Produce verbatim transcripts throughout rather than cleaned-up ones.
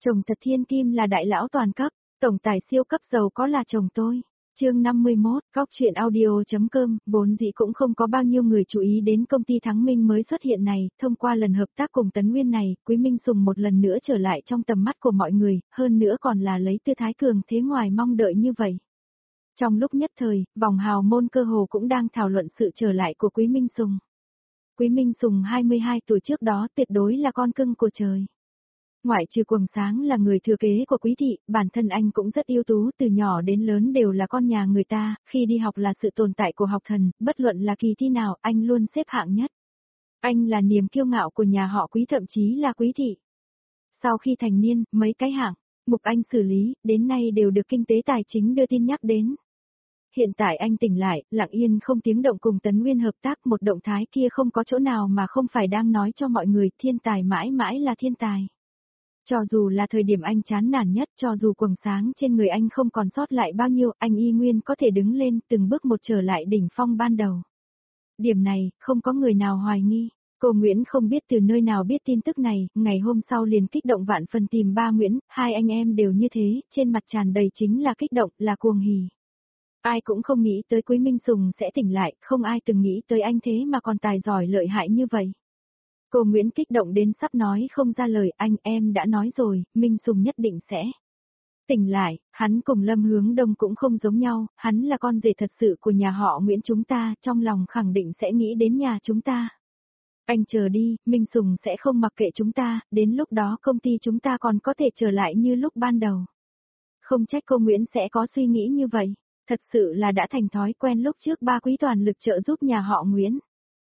Chồng thật thiên kim là đại lão toàn cấp, tổng tài siêu cấp giàu có là chồng tôi. Chương năm mươi mốt, góc chuyện audio.com, vốn dĩ cũng không có bao nhiêu người chú ý đến công ty Thắng Minh mới xuất hiện này, thông qua lần hợp tác cùng Tấn Nguyên này, Quý Minh Sùng một lần nữa trở lại trong tầm mắt của mọi người, hơn nữa còn là lấy tư thái cường thế ngoài mong đợi như vậy. Trong lúc nhất thời, vòng hào môn cơ hồ cũng đang thảo luận sự trở lại của Quý Minh Sùng. Quý Minh Sùng hai mươi hai tuổi trước đó tuyệt đối là con cưng của trời. Ngoại trừ Quầng Sáng là người thừa kế của Quý thị, bản thân anh cũng rất ưu tú, từ nhỏ đến lớn đều là con nhà người ta, khi đi học là sự tồn tại của học thần, bất luận là kỳ thi nào, anh luôn xếp hạng nhất. Anh là niềm kiêu ngạo của nhà họ Quý, thậm chí là Quý thị. Sau khi thành niên, mấy cái hạng mục anh xử lý, đến nay đều được kinh tế tài chính đưa tin nhắc đến. Hiện tại anh tỉnh lại, lặng yên không tiếng động cùng Tấn Nguyên hợp tác, một động thái kia không có chỗ nào mà không phải đang nói cho mọi người, thiên tài mãi mãi là thiên tài. Cho dù là thời điểm anh chán nản nhất, cho dù quầng sáng trên người anh không còn sót lại bao nhiêu, anh y nguyên có thể đứng lên từng bước một trở lại đỉnh phong ban đầu. Điểm này, không có người nào hoài nghi. Cô Nguyễn không biết từ nơi nào biết tin tức này, ngày hôm sau liền kích động vạn phần tìm ba Nguyễn, hai anh em đều như thế, trên mặt tràn đầy chính là kích động, là cuồng hỉ. Ai cũng không nghĩ tới Quý Minh Sùng sẽ tỉnh lại, không ai từng nghĩ tới anh thế mà còn tài giỏi lợi hại như vậy. Cô Nguyễn kích động đến sắp nói không ra lời, anh em đã nói rồi, Minh Sùng nhất định sẽ tỉnh lại, hắn cùng Lâm Hướng Đông cũng không giống nhau, hắn là con rể thật sự của nhà họ Nguyễn chúng ta, trong lòng khẳng định sẽ nghĩ đến nhà chúng ta. Anh chờ đi, Minh Sùng sẽ không mặc kệ chúng ta, đến lúc đó công ty chúng ta còn có thể trở lại như lúc ban đầu. Không trách cô Nguyễn sẽ có suy nghĩ như vậy, thật sự là đã thành thói quen lúc trước ba Quý toàn lực trợ giúp nhà họ Nguyễn.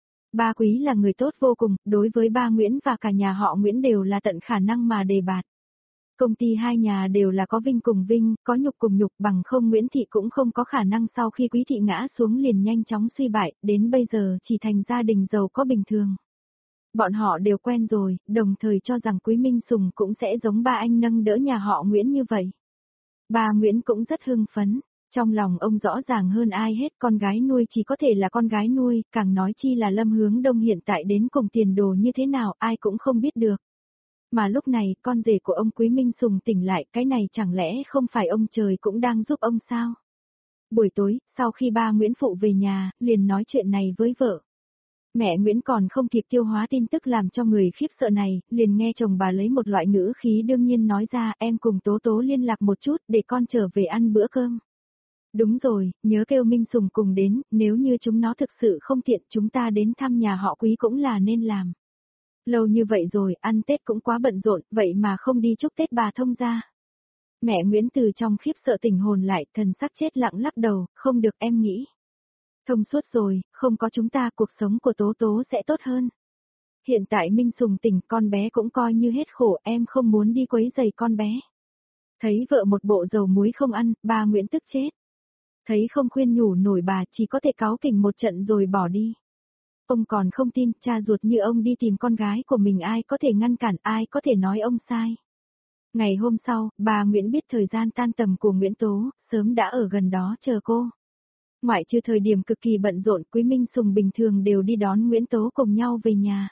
Ba Quý là người tốt vô cùng, đối với ba Nguyễn và cả nhà họ Nguyễn đều là tận khả năng mà đề bạt. Công ty hai nhà đều là có vinh cùng vinh, có nhục cùng nhục, bằng không Nguyễn Thị cũng không có khả năng sau khi Quý Thị ngã xuống liền nhanh chóng suy bại, đến bây giờ chỉ thành gia đình giàu có bình thường. Bọn họ đều quen rồi, đồng thời cho rằng Quý Minh Sùng cũng sẽ giống ba anh nâng đỡ nhà họ Nguyễn như vậy. Ba Nguyễn cũng rất hưng phấn. Trong lòng ông rõ ràng hơn ai hết, con gái nuôi chỉ có thể là con gái nuôi, càng nói chi là Lâm Hướng Đông hiện tại đến cùng tiền đồ như thế nào ai cũng không biết được. Mà lúc này, con rể của ông Quý Minh Sùng tỉnh lại, cái này chẳng lẽ không phải ông trời cũng đang giúp ông sao? Buổi tối, sau khi ba Nguyễn Phụ về nhà, liền nói chuyện này với vợ. Mẹ Nguyễn còn không kịp tiêu hóa tin tức làm cho người khiếp sợ này, liền nghe chồng bà lấy một loại ngữ khí đương nhiên nói ra, em cùng Tố Tố liên lạc một chút để con trở về ăn bữa cơm. Đúng rồi, nhớ kêu Minh Sùng cùng đến, nếu như chúng nó thực sự không tiện chúng ta đến thăm nhà họ Quý cũng là nên làm. Lâu như vậy rồi, ăn Tết cũng quá bận rộn, vậy mà không đi chúc Tết bà thông gia. Mẹ Nguyễn từ trong khiếp sợ tỉnh hồn lại, thần sắc chết lặng lắc đầu, không được em nghĩ. Thông suốt rồi, không có chúng ta cuộc sống của Tố Tố sẽ tốt hơn. Hiện tại Minh Sùng tỉnh, con bé cũng coi như hết khổ, em không muốn đi quấy rầy con bé. Thấy vợ một bộ dầu muối không ăn, ba Nguyễn tức chết. Thấy không khuyên nhủ nổi bà chỉ có thể cáu kỉnh một trận rồi bỏ đi. Ông còn không tin, cha ruột như ông đi tìm con gái của mình ai có thể ngăn cản, ai có thể nói ông sai. Ngày hôm sau, bà Nguyễn biết thời gian tan tầm của Nguyễn Tố, sớm đã ở gần đó chờ cô. Ngoại trừ thời điểm cực kỳ bận rộn, Quý Minh Sùng bình thường đều đi đón Nguyễn Tố cùng nhau về nhà.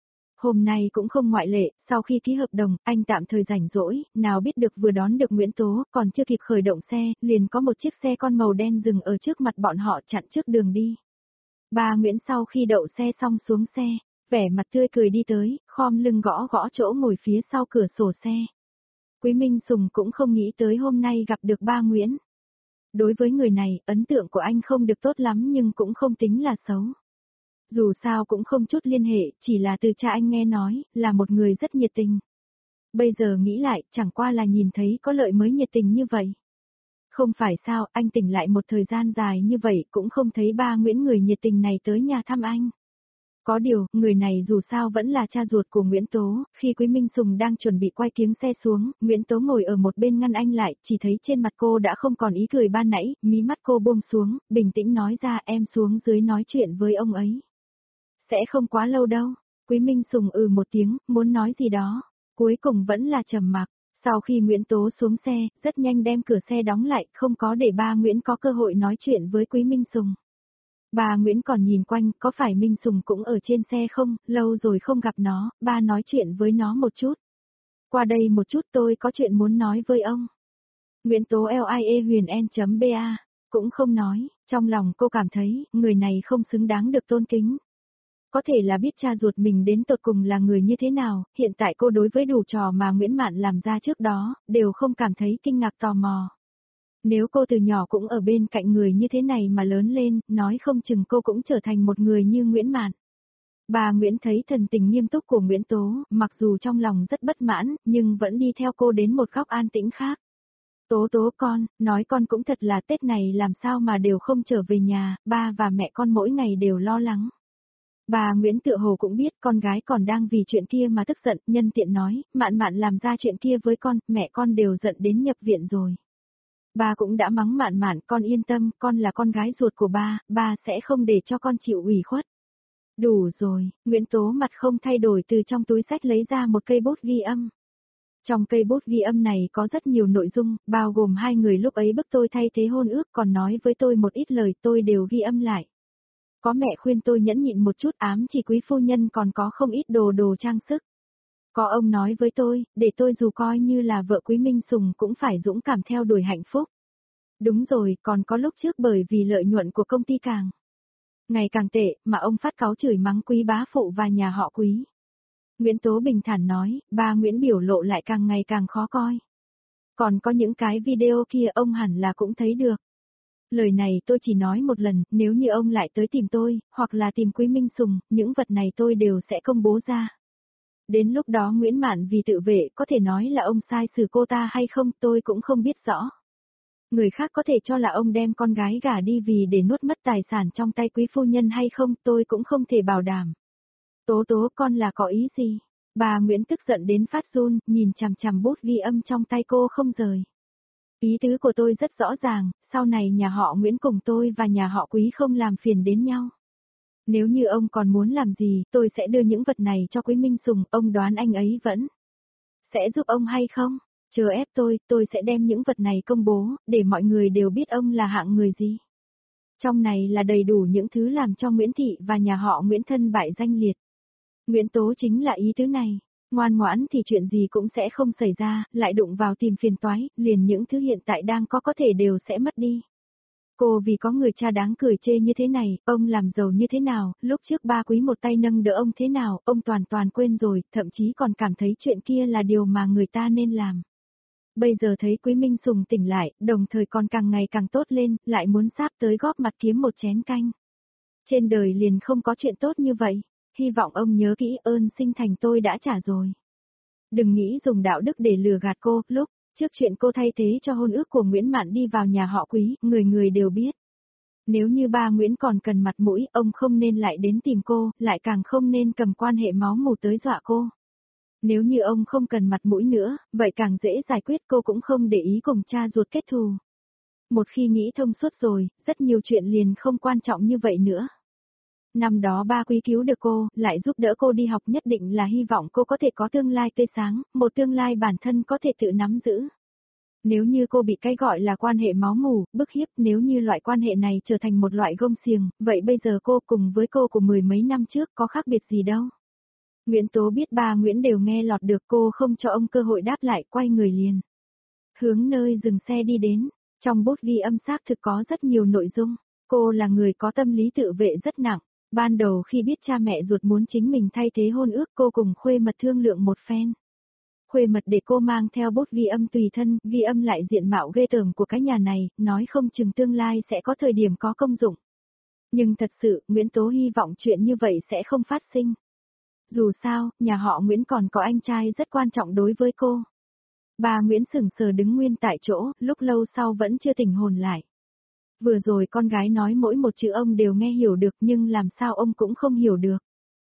Hôm nay cũng không ngoại lệ, sau khi ký hợp đồng, anh tạm thời rảnh rỗi, nào biết được vừa đón được Nguyễn Tố, còn chưa kịp khởi động xe, liền có một chiếc xe con màu đen dừng ở trước mặt bọn họ chặn trước đường đi. Bà Nguyễn sau khi đậu xe xong xuống xe, vẻ mặt tươi cười đi tới, khom lưng gõ gõ chỗ ngồi phía sau cửa sổ xe. Quý Minh Sùng cũng không nghĩ tới hôm nay gặp được ba Nguyễn. Đối với người này, ấn tượng của anh không được tốt lắm nhưng cũng không tính là xấu. Dù sao cũng không chút liên hệ, chỉ là từ cha anh nghe nói, là một người rất nhiệt tình. Bây giờ nghĩ lại, chẳng qua là nhìn thấy có lợi mới nhiệt tình như vậy. Không phải sao, anh tỉnh lại một thời gian dài như vậy cũng không thấy ba Nguyễn người nhiệt tình này tới nhà thăm anh. Có điều, người này dù sao vẫn là cha ruột của Nguyễn Tố, khi Quý Minh Sùng đang chuẩn bị quay kiếng xe xuống, Nguyễn Tố ngồi ở một bên ngăn anh lại, chỉ thấy trên mặt cô đã không còn ý cười ban nãy, mí mắt cô buông xuống, bình tĩnh nói ra em xuống dưới nói chuyện với ông ấy. Sẽ không quá lâu đâu. Quý Minh Sùng ừ một tiếng, muốn nói gì đó. Cuối cùng vẫn là trầm mặc. Sau khi Nguyễn Tố xuống xe, rất nhanh đem cửa xe đóng lại, không có để ba Nguyễn có cơ hội nói chuyện với Quý Minh Sùng. Ba Nguyễn còn nhìn quanh, có phải Minh Sùng cũng ở trên xe không, lâu rồi không gặp nó, ba nói chuyện với nó một chút. Qua đây một chút tôi có chuyện muốn nói với ông. Nguyễn Tố lia huyền n.ba, cũng không nói, trong lòng cô cảm thấy, người này không xứng đáng được tôn kính. Có thể là biết cha ruột mình đến tột cùng là người như thế nào, hiện tại cô đối với đủ trò mà Nguyễn Mạn làm ra trước đó, đều không cảm thấy kinh ngạc tò mò. Nếu cô từ nhỏ cũng ở bên cạnh người như thế này mà lớn lên, nói không chừng cô cũng trở thành một người như Nguyễn Mạn. Bà Nguyễn thấy thần tình nghiêm túc của Nguyễn Tố, mặc dù trong lòng rất bất mãn, nhưng vẫn đi theo cô đến một góc an tĩnh khác. Tố Tố con, nói con cũng thật là Tết này làm sao mà đều không trở về nhà, ba và mẹ con mỗi ngày đều lo lắng. Bà Nguyễn tựa hồ cũng biết con gái còn đang vì chuyện kia mà tức giận, nhân tiện nói, Mạn Mạn làm ra chuyện kia với con, mẹ con đều giận đến nhập viện rồi. Ba cũng đã mắng Mạn Mạn, con yên tâm, con là con gái ruột của ba, ba sẽ không để cho con chịu ủy khuất. Đủ rồi, Nguyễn Tố mặt không thay đổi từ trong túi sách lấy ra một cây bút ghi âm. Trong cây bút ghi âm này có rất nhiều nội dung, bao gồm hai người lúc ấy bức tôi thay thế hôn ước còn nói với tôi một ít lời tôi đều ghi âm lại. Có mẹ khuyên tôi nhẫn nhịn một chút ám chỉ quý phu nhân còn có không ít đồ đồ trang sức. Có ông nói với tôi, để tôi dù coi như là vợ quý Minh Sùng cũng phải dũng cảm theo đuổi hạnh phúc. Đúng rồi, còn có lúc trước bởi vì lợi nhuận của công ty càng ngày càng tệ, mà ông phát cáu chửi mắng quý bá phụ và nhà họ quý. Nguyễn Tố bình thản nói, ba Nguyễn biểu lộ lại càng ngày càng khó coi. Còn có những cái video kia ông hẳn là cũng thấy được. Lời này tôi chỉ nói một lần, nếu như ông lại tới tìm tôi, hoặc là tìm Quý Minh Sùng, những vật này tôi đều sẽ công bố ra. Đến lúc đó Nguyễn Mạn vì tự vệ có thể nói là ông sai xử cô ta hay không tôi cũng không biết rõ. Người khác có thể cho là ông đem con gái gả đi vì để nuốt mất tài sản trong tay quý phu nhân hay không tôi cũng không thể bảo đảm. Tố Tố con là có ý gì? Bà Nguyễn tức giận đến phát run, nhìn chằm chằm bút ghi âm trong tay cô không rời. Ý tứ của tôi rất rõ ràng, sau này nhà họ Nguyễn cùng tôi và nhà họ Quý không làm phiền đến nhau. Nếu như ông còn muốn làm gì, tôi sẽ đưa những vật này cho Quý Minh Sùng, ông đoán anh ấy vẫn sẽ giúp ông hay không? Chờ ép tôi, tôi sẽ đem những vật này công bố, để mọi người đều biết ông là hạng người gì. Trong này là đầy đủ những thứ làm cho Nguyễn Thị và nhà họ Nguyễn thân bại danh liệt. Nguyễn Tố chính là ý tứ này. Ngoan ngoãn thì chuyện gì cũng sẽ không xảy ra, lại đụng vào tìm phiền toái, liền những thứ hiện tại đang có có thể đều sẽ mất đi. Cô vì có người cha đáng cười chê như thế này, ông làm giàu như thế nào, lúc trước ba Quý một tay nâng đỡ ông thế nào, ông toàn toàn quên rồi, thậm chí còn cảm thấy chuyện kia là điều mà người ta nên làm. Bây giờ thấy Quý Minh Sùng tỉnh lại, đồng thời còn càng ngày càng tốt lên, lại muốn sáp tới góp mặt kiếm một chén canh. Trên đời liền không có chuyện tốt như vậy. Hy vọng ông nhớ kỹ ơn sinh thành tôi đã trả rồi. Đừng nghĩ dùng đạo đức để lừa gạt cô, lúc trước chuyện cô thay thế cho hôn ước của Nguyễn Mạn đi vào nhà họ Quý, người người đều biết. Nếu như ba Nguyễn còn cần mặt mũi, ông không nên lại đến tìm cô, lại càng không nên cầm quan hệ máu mủ tới dọa cô. Nếu như ông không cần mặt mũi nữa, vậy càng dễ giải quyết cô cũng không để ý cùng cha ruột kết thù. Một khi nghĩ thông suốt rồi, rất nhiều chuyện liền không quan trọng như vậy nữa. Năm đó ba Quý cứu được cô, lại giúp đỡ cô đi học nhất định là hy vọng cô có thể có tương lai tươi sáng, một tương lai bản thân có thể tự nắm giữ. Nếu như cô bị cái gọi là quan hệ máu mủ, bức hiếp, nếu như loại quan hệ này trở thành một loại gông xiềng, vậy bây giờ cô cùng với cô của mười mấy năm trước có khác biệt gì đâu. Nguyễn Tố biết ba Nguyễn đều nghe lọt được cô không cho ông cơ hội đáp lại, quay người liền. Hướng nơi dừng xe đi đến, trong bút ghi âm xác thực có rất nhiều nội dung, cô là người có tâm lý tự vệ rất nặng. Ban đầu khi biết cha mẹ ruột muốn chính mình thay thế hôn ước cô cùng Khuê Mật thương lượng một phen. Khuê Mật để cô mang theo bút ghi âm tùy thân, ghi âm lại diện mạo ghê tởm của cái nhà này, nói không chừng tương lai sẽ có thời điểm có công dụng. Nhưng thật sự, Nguyễn Tố hy vọng chuyện như vậy sẽ không phát sinh. Dù sao, nhà họ Nguyễn còn có anh trai rất quan trọng đối với cô. Bà Nguyễn sững sờ đứng nguyên tại chỗ, lúc lâu sau vẫn chưa tỉnh hồn lại. Vừa rồi con gái nói mỗi một chữ ông đều nghe hiểu được nhưng làm sao ông cũng không hiểu được.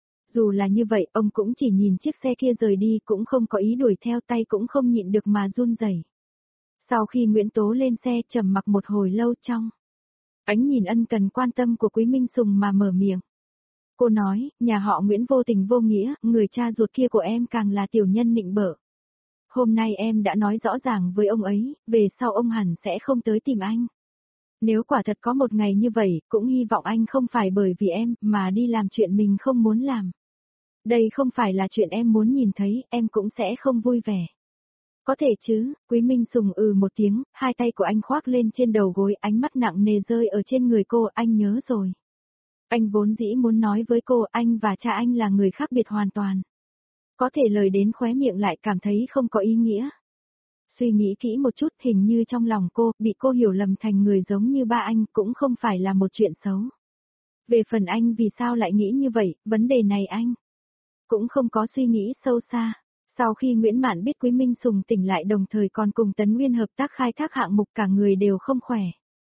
Dù là như vậy, ông cũng chỉ nhìn chiếc xe kia rời đi cũng không có ý đuổi theo tay cũng không nhịn được mà run rẩy. Sau khi Nguyễn Tố lên xe trầm mặc một hồi lâu trong ánh nhìn ân cần quan tâm của Quý Minh Sùng mà mở miệng. Cô nói, nhà họ Nguyễn vô tình vô nghĩa, người cha ruột kia của em càng là tiểu nhân nịnh bợ. Hôm nay em đã nói rõ ràng với ông ấy, về sau ông hẳn sẽ không tới tìm anh. Nếu quả thật có một ngày như vậy, cũng hy vọng anh không phải bởi vì em mà đi làm chuyện mình không muốn làm. Đây không phải là chuyện em muốn nhìn thấy, em cũng sẽ không vui vẻ. Có thể chứ, Quý Minh Sùng ừ một tiếng, hai tay của anh khoác lên trên đầu gối, ánh mắt nặng nề rơi ở trên người cô, anh nhớ rồi. Anh vốn dĩ muốn nói với cô, anh và cha anh là người khác biệt hoàn toàn. Có thể lời đến khóe miệng lại cảm thấy không có ý nghĩa. Suy nghĩ kỹ một chút, hình như trong lòng cô, bị cô hiểu lầm thành người giống như ba anh cũng không phải là một chuyện xấu. Về phần anh vì sao lại nghĩ như vậy, vấn đề này anh cũng không có suy nghĩ sâu xa. Sau khi Nguyễn Mạn biết Quý Minh Sùng tỉnh lại đồng thời còn cùng Tấn Nguyên hợp tác khai thác hạng mục, cả người đều không khỏe.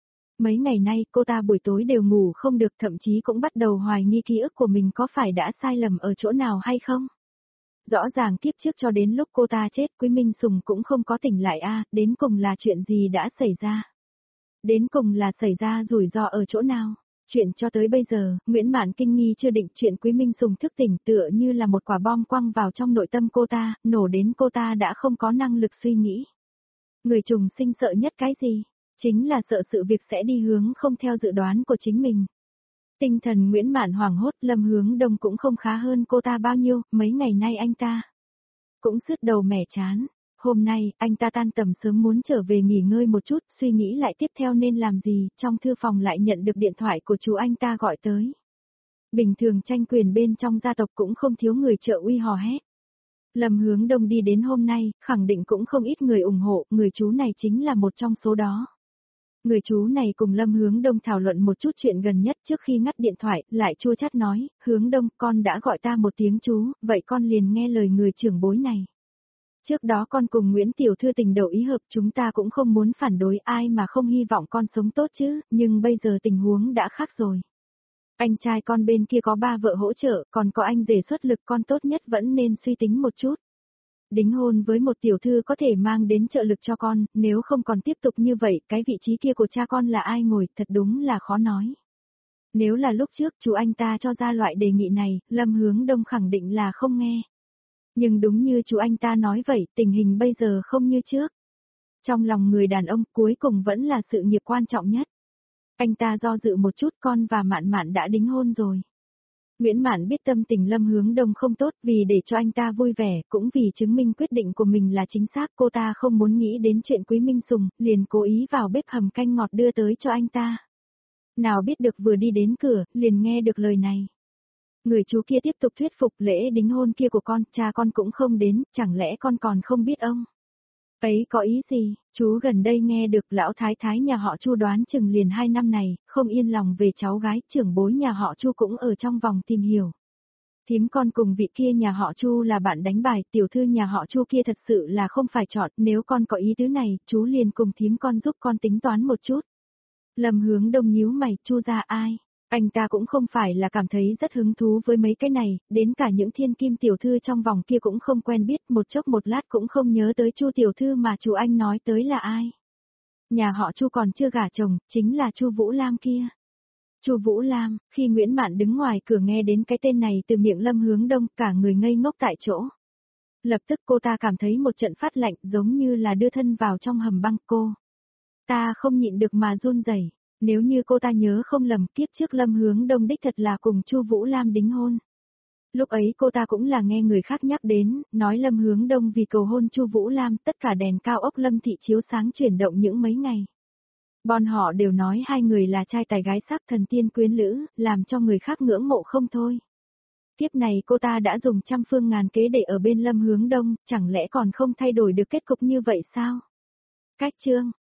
Mấy ngày nay cô ta buổi tối đều ngủ không được, thậm chí cũng bắt đầu hoài nghi ký ức của mình có phải đã sai lầm ở chỗ nào hay không. Rõ ràng tiếp trước cho đến lúc cô ta chết Quý Minh Sùng cũng không có tỉnh lại a, đến cùng là chuyện gì đã xảy ra? Đến cùng là xảy ra rủi ro ở chỗ nào? Chuyện cho tới bây giờ, Nguyễn Mạn kinh nghi chưa định, chuyện Quý Minh Sùng thức tỉnh tựa như là một quả bom quăng vào trong nội tâm cô ta, nổ đến cô ta đã không có năng lực suy nghĩ. Người trùng sinh sợ nhất cái gì? Chính là sợ sự việc sẽ đi hướng không theo dự đoán của chính mình. Tinh thần Nguyễn Mạn hoảng hốt, Lâm Hướng Đông cũng không khá hơn cô ta bao nhiêu, mấy ngày nay anh ta cũng sứt đầu mẻ chán. Hôm nay, anh ta tan tầm sớm muốn trở về nghỉ ngơi một chút, suy nghĩ lại tiếp theo nên làm gì, trong thư phòng lại nhận được điện thoại của chú anh ta gọi tới. Bình thường tranh quyền bên trong gia tộc cũng không thiếu người trợ uy hò hét. Lâm Hướng Đông đi đến hôm nay, khẳng định cũng không ít người ủng hộ, người chú này chính là một trong số đó. Người chú này cùng Lâm Hướng Đông thảo luận một chút chuyện gần nhất trước khi ngắt điện thoại, lại chua chát nói, Hướng Đông, con đã gọi ta một tiếng chú, vậy con liền nghe lời người trưởng bối này. Trước đó con cùng Nguyễn Tiểu Thư tình đầu ý hợp, chúng ta cũng không muốn phản đối ai mà không hy vọng con sống tốt chứ, nhưng bây giờ tình huống đã khác rồi. Anh trai con bên kia có ba vợ hỗ trợ, còn có anh rể xuất lực, con tốt nhất vẫn nên suy tính một chút. Đính hôn với một tiểu thư có thể mang đến trợ lực cho con, nếu không còn tiếp tục như vậy, cái vị trí kia của cha con là ai ngồi, thật đúng là khó nói. Nếu là lúc trước chú anh ta cho ra loại đề nghị này, Lâm Hướng Đông khẳng định là không nghe. Nhưng đúng như chú anh ta nói vậy, tình hình bây giờ không như trước. Trong lòng người đàn ông cuối cùng vẫn là sự nghiệp quan trọng nhất. Anh ta do dự một chút, con và Mạn Mạn đã đính hôn rồi. Nguyễn Mạn biết tâm tình Lâm Hướng Đông không tốt, vì để cho anh ta vui vẻ, cũng vì chứng minh quyết định của mình là chính xác, cô ta không muốn nghĩ đến chuyện Quý Minh Sùng, liền cố ý vào bếp hầm canh ngọt đưa tới cho anh ta. Nào biết được vừa đi đến cửa, liền nghe được lời này. Người chú kia tiếp tục thuyết phục, lễ đính hôn kia của con, cha con cũng không đến, chẳng lẽ con còn không biết ông? Ấy có ý gì, chú gần đây nghe được lão thái thái nhà họ Chu đoán chừng liền hai năm này, không yên lòng về cháu gái, trưởng bối nhà họ Chu cũng ở trong vòng tìm hiểu. Thím con cùng vị kia nhà họ Chu là bạn đánh bài, tiểu thư nhà họ Chu kia thật sự là không phải chọn, nếu con có ý tứ này, chú liền cùng thím con giúp con tính toán một chút. Lâm Hướng Đông nhíu mày, Chu ra ai? Anh ta cũng không phải là cảm thấy rất hứng thú với mấy cái này, đến cả những thiên kim tiểu thư trong vòng kia cũng không quen biết, một chốc một lát cũng không nhớ tới Chu tiểu thư mà chú anh nói tới là ai. Nhà họ Chu còn chưa gả chồng, chính là Chu Vũ Lam kia. Chu Vũ Lam, khi Nguyễn Mạn đứng ngoài cửa nghe đến cái tên này từ miệng Lâm Hướng Đông, cả người ngây ngốc tại chỗ. Lập tức cô ta cảm thấy một trận phát lạnh, giống như là đưa thân vào trong hầm băng. Cô ta không nhịn được mà run rẩy. Nếu như cô ta nhớ không lầm, kiếp trước Lâm Hướng Đông đích thật là cùng Chu Vũ Lam đính hôn. Lúc ấy cô ta cũng là nghe người khác nhắc đến, nói Lâm Hướng Đông vì cầu hôn Chu Vũ Lam, tất cả đèn cao ốc Lâm thị chiếu sáng chuyển động những mấy ngày. Bọn họ đều nói hai người là trai tài gái sắc, thần tiên quyến lữ, làm cho người khác ngưỡng mộ không thôi. Kiếp này cô ta đã dùng trăm phương ngàn kế để ở bên Lâm Hướng Đông, chẳng lẽ còn không thay đổi được kết cục như vậy sao? Cách chương